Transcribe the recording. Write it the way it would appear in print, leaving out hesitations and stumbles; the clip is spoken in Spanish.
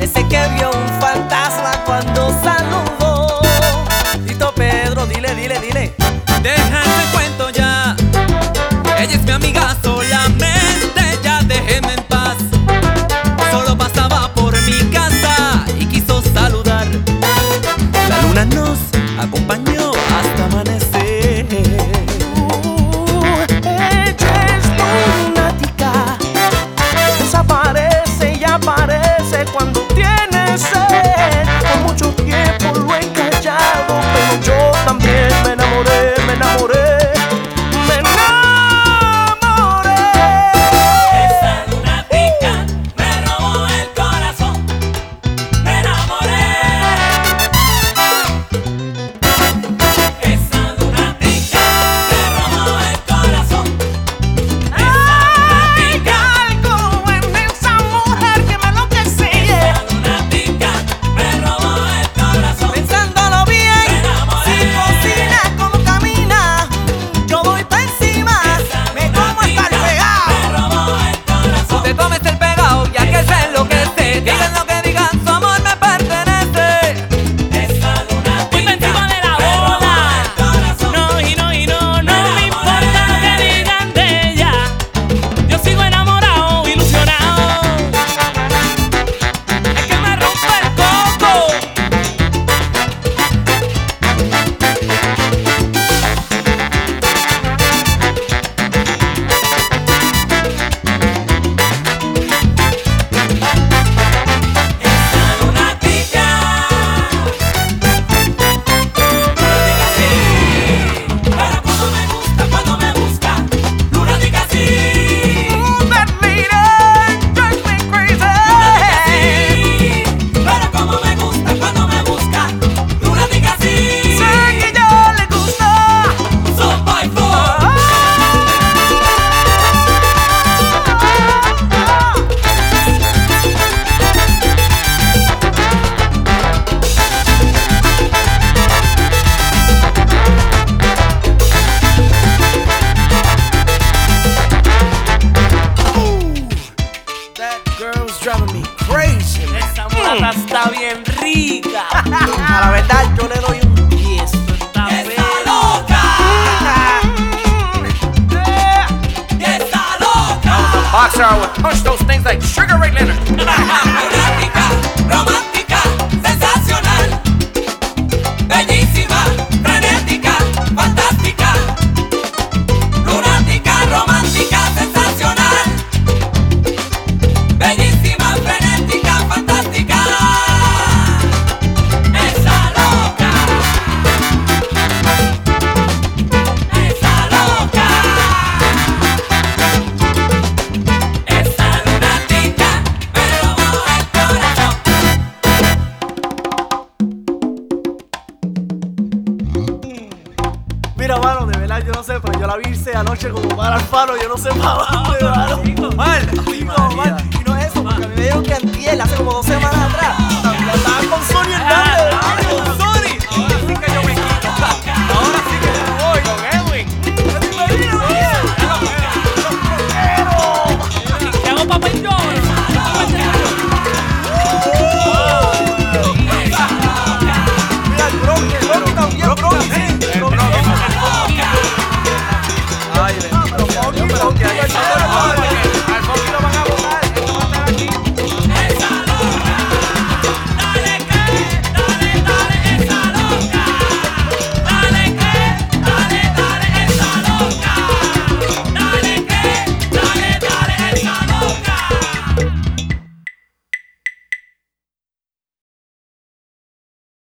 Parece que vio un fantasma cuando saludó. Tito Pedro, dile. Deja ese cuento ya. Ella es mi amiga solamente, ya déjenme en paz. Solo pasaba por mi casa y quiso saludar. La luna nos acompañó hasta amanecer. Ella es lunática, desaparece y aparece cuando tiene sed. Por mucho tiempo lo he callado, pero yo también me enamoré. Esa lunática me robó el corazón. Me enamoré. Esa lunática me robó el corazón. Hay algo en esa mujer que me enloquece. Esa lunática me robó el corazón. Pensándolo bien, Me enamoré. si cocina como camina, yo voy pa' encima, me como hasta el pegado. Me robó el corazón. Te comes el pegado ya que se enloquece. Digan lo que digan, su amor me pertenece. Esa lunática Muy encima de la bola. No, y no me importa lo que digan de ella. Yo sigo enamorado, ilusionado. Es que me rompe el coco. Esa lunática. Lunática sí. Pero cuando me busca. Lunática sí. That lady drives me crazy. Pero como me gusta cuando me busca. Lunática sí. Sé que yo le gusto. Son by four. That girl's driving me crazy, man. Esa mulata está bien rica. A la verdad, yo le doy un 10. Está Está loca. Está loca. Boxer, I would punch those things like Sugar Ray Leonard. Lunática, romántica, sensacional, bellísima, frenética, fantástica. Lunática, romántica, sensacional, bellísima, frenética, fantástica. Esa loca. Esa loca. Esa lunática me robó el corazón. Mira, mano, de verdad, yo no sé, pero yo la vi irse anoche como para el faro, yo no sé para dónde, mano. Mal. Digo, man, y no es eso, porque a mí me dieron que antier, hace como 2 semanas.